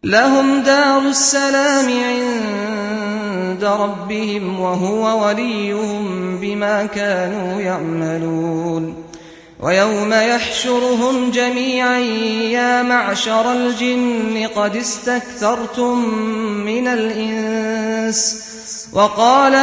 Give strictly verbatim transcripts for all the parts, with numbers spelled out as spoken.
لهم دار السلام عند ربهم وهو وليهم بما كانوا يعملون ويوم يحشرهم جميعا يا معشر الجن قد استكثرتم من الإنس وقال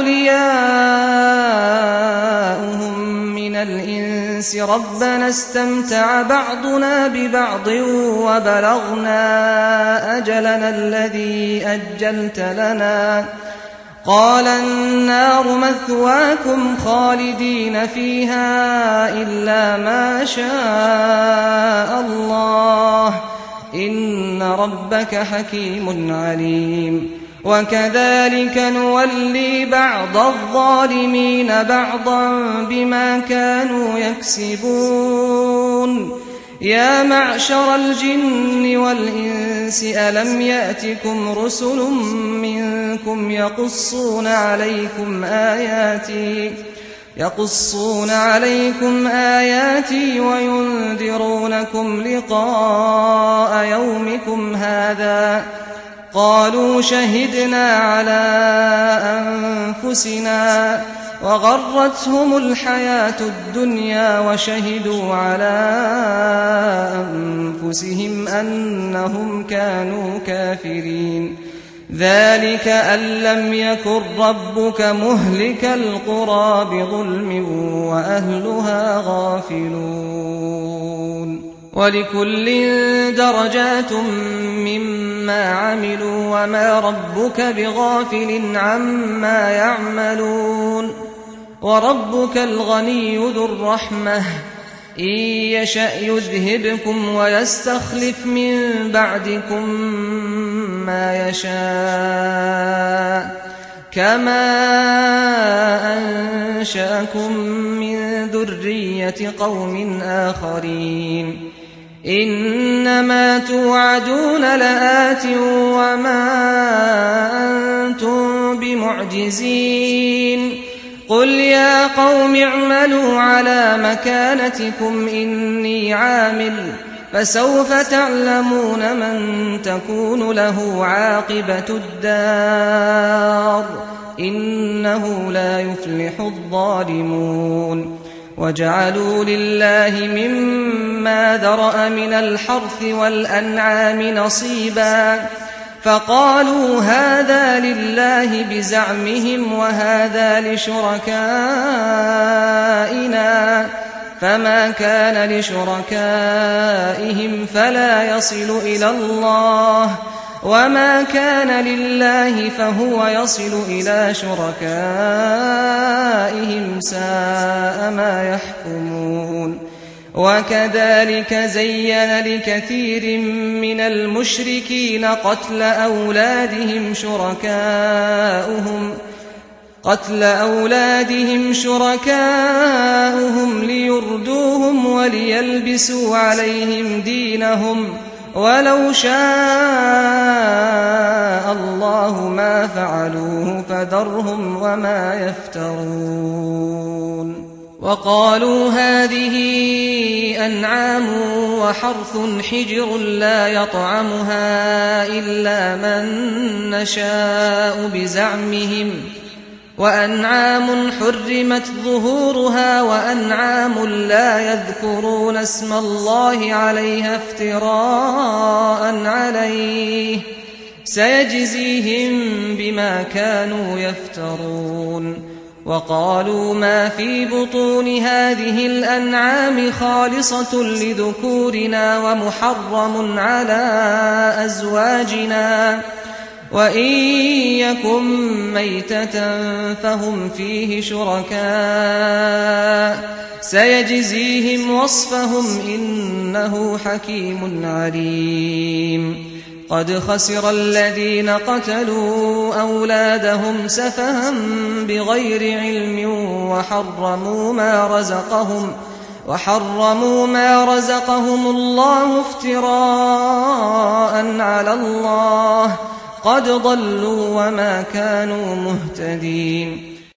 أولياؤهم من الإنس ربنا استمتع بعضنا ببعض وبلغنا أجلنا الذي أجلت لنا قال النار مثواكم خالدين فيها إلا ما شاء الله إن ربك حكيم عليم وكذلك نولي بعض الظالمين بعضا بما كانوا يكسبون يا معشر الجن والإنس ألم يأتكم رسل منكم يقصون عليكم آياتي يقصون عليكم آياتي وينذرونكم لقاء يومكم هذا قالوا شهدنا على أنفسنا وغرتهم الحياة الدنيا وشهدوا على أنفسهم أنهم كانوا كافرين ذلك أن لم يكن ربك مهلك القرى بظلم وأهلها غافلون ولكل درجات مما عملوا وما ربك بغافل عما يعملون وربك الغني ذو الرحمة إن يشأ يذهبكم ويستخلف من بعدكم ما يشاء كما أنشأكم من ذرية قوم آخرين إنما توعدون لآت وما أنتم بمعجزين قل يا قوم اعملوا على مكانتكم إني عامل فسوف تعلمون من تكون له عاقبة الدار إنه لا يفلح الظالمون وجعلوا لله مما ذرأ من الحرث والأنعام نصيبا فقالوا هذا لله بزعمهم وهذا لشركائنا فما كان لشركائهم فلا يصل إلى الله وما كان لله فهو يصل إلى شركائهم ساء ما يحكمون وكذلك زين لكثير من المشركين قتل أولادهم شركاؤهم قتل أولادهم شركاؤهم ليردوهم وليلبسوا عليهم دينهم ولو شاء الله ما فعلوه فذرهم وما يفترون وقالوا هذه أنعام وحرث حجر لا يطعمها إلا من نشاء بزعمهم وأنعام حرمت ظهورها وأنعام لا يذكرون اسم الله عليها افتراء عليه سيجزيهم بما كانوا يفترون وقالوا ما في بطون هذه الأنعام خالصة لذكورنا ومحرم على أزواجنا وإن يكن ميتة فهم فيه شركاء سيجزيهم وصفهم إنه حكيم عليم قد خسر الذين قتلوا أولادهم سفها بغير علم وحرموا ما رزقهم وحرموا ما رزقهم الله افتراء على الله قد ضلوا وما كانوا مهتدين